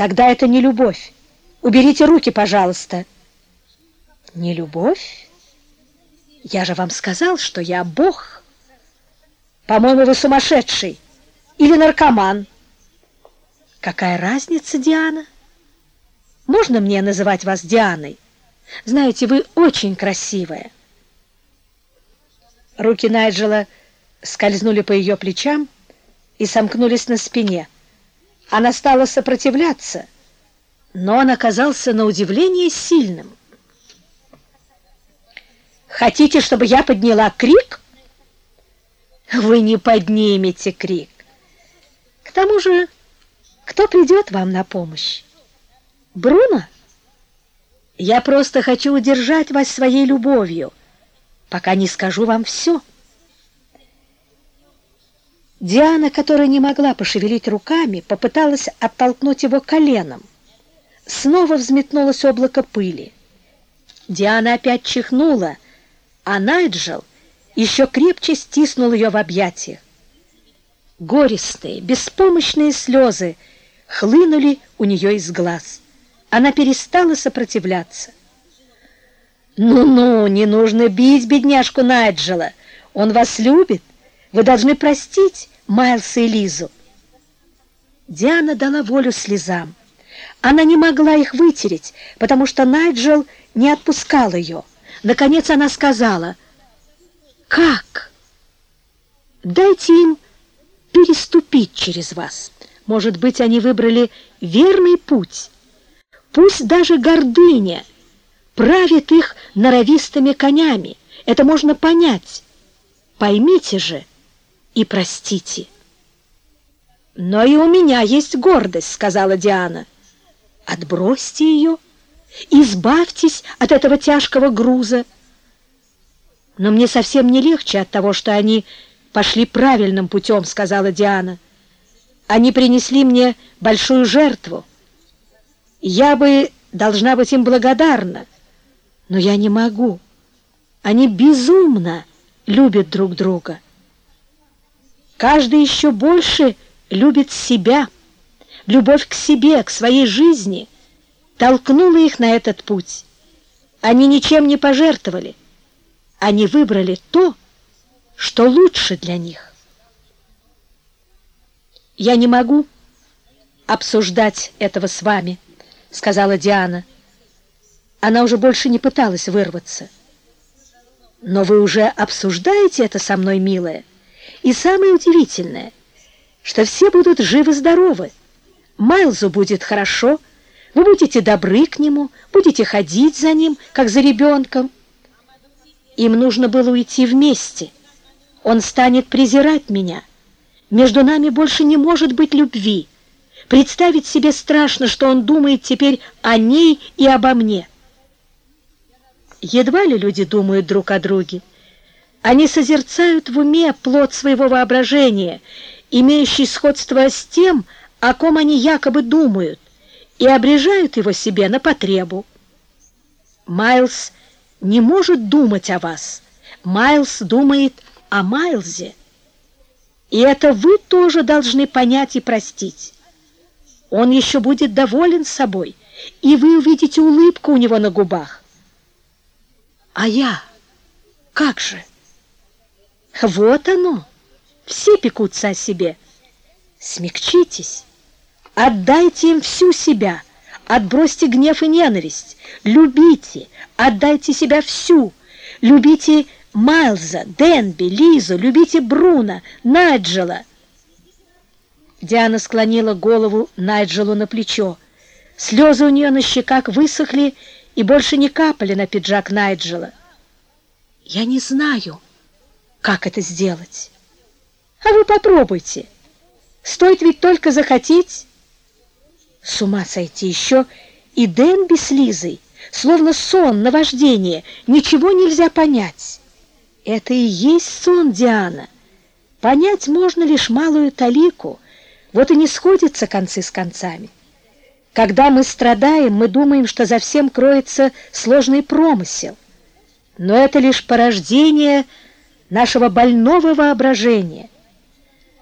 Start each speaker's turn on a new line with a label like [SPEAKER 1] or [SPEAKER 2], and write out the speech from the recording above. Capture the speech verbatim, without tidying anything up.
[SPEAKER 1] Тогда это не любовь. Уберите руки, пожалуйста. Не любовь? Я же вам сказал, что я Бог. По-моему, вы сумасшедший или наркоман. Какая разница, Диана? Можно мне называть вас Дианой? Знаете, вы очень красивая. Руки Найджела скользнули по ее плечам и сомкнулись на спине. Она стала сопротивляться, но он оказался на удивление сильным. Хотите, чтобы я подняла крик? Вы не поднимете крик. К тому же, кто придет вам на помощь? Бруно? Я просто хочу удержать вас своей любовью, пока не скажу вам все. Диана, которая не могла пошевелить руками, попыталась оттолкнуть его коленом. Снова взметнулось облако пыли. Диана опять чихнула, а Найджел еще крепче стиснул ее в объятиях. Горестные, беспомощные слезы хлынули у нее из глаз. Она перестала сопротивляться. «Ну-ну, не нужно бить бедняжку Найджела. Он вас любит. Вы должны простить Майлса и Лизу». Диана дала волю слезам. Она не могла их вытереть, потому что Найджел не отпускал ее. Наконец она сказала: «Как? Дайте им переступить через вас. Может быть, они выбрали верный путь. Пусть даже гордыня правит их норовистыми конями. Это можно понять. Поймите же и простите». «Но и у меня есть гордость», — сказала Диана. «Отбросьте ее, избавьтесь от этого тяжкого груза». «Но мне совсем не легче от того, что они пошли правильным путем», — сказала Диана. «Они принесли мне большую жертву. Я бы должна быть им благодарна, но я не могу. Они безумно любят друг друга. Каждый еще больше любит себя. Любовь к себе, к своей жизни толкнула их на этот путь. Они ничем не пожертвовали. Они выбрали то, что лучше для них». «Я не могу обсуждать этого с вами», — сказала Диана. Она уже больше не пыталась вырваться. «Но вы уже обсуждаете это со мной, милая. И самое удивительное, что все будут живы-здоровы. Майлзу будет хорошо, вы будете добры к нему, будете ходить за ним, как за ребенком. Им нужно было уйти вместе. Он станет презирать меня. Между нами больше не может быть любви. Представить себе страшно, что он думает теперь о ней и обо мне». Едва ли люди думают друг о друге. Они созерцают в уме плод своего воображения, имеющий сходство с тем, о ком они якобы думают, и обрежают его себе на потребу. Майлз не может думать о вас. Майлз думает о Майлзе. И это вы тоже должны понять и простить. Он еще будет доволен собой, и вы увидите улыбку у него на губах. А я? Как же? Вот оно. Все пекутся о себе. Смягчитесь. Отдайте им всю себя. Отбросьте гнев и ненависть. Любите. Отдайте себя всю. Любите Майлза, Денби, Лизу. Любите Бруно, Найджела. Диана склонила голову Найджелу на плечо. Слезы у нее на щеках высохли и больше не капали на пиджак Найджела. «Я не знаю, как это сделать. А вы попробуйте. Стоит ведь только захотеть». С ума сойти, еще и Денби с Лизой, словно сон, наваждение, ничего нельзя понять. Это и есть сон, Диана. Понять можно лишь малую талику, вот и не сходятся концы с концами. Когда мы страдаем, мы думаем, что за всем кроется сложный промысел. Но это лишь порождение нашего больного воображения.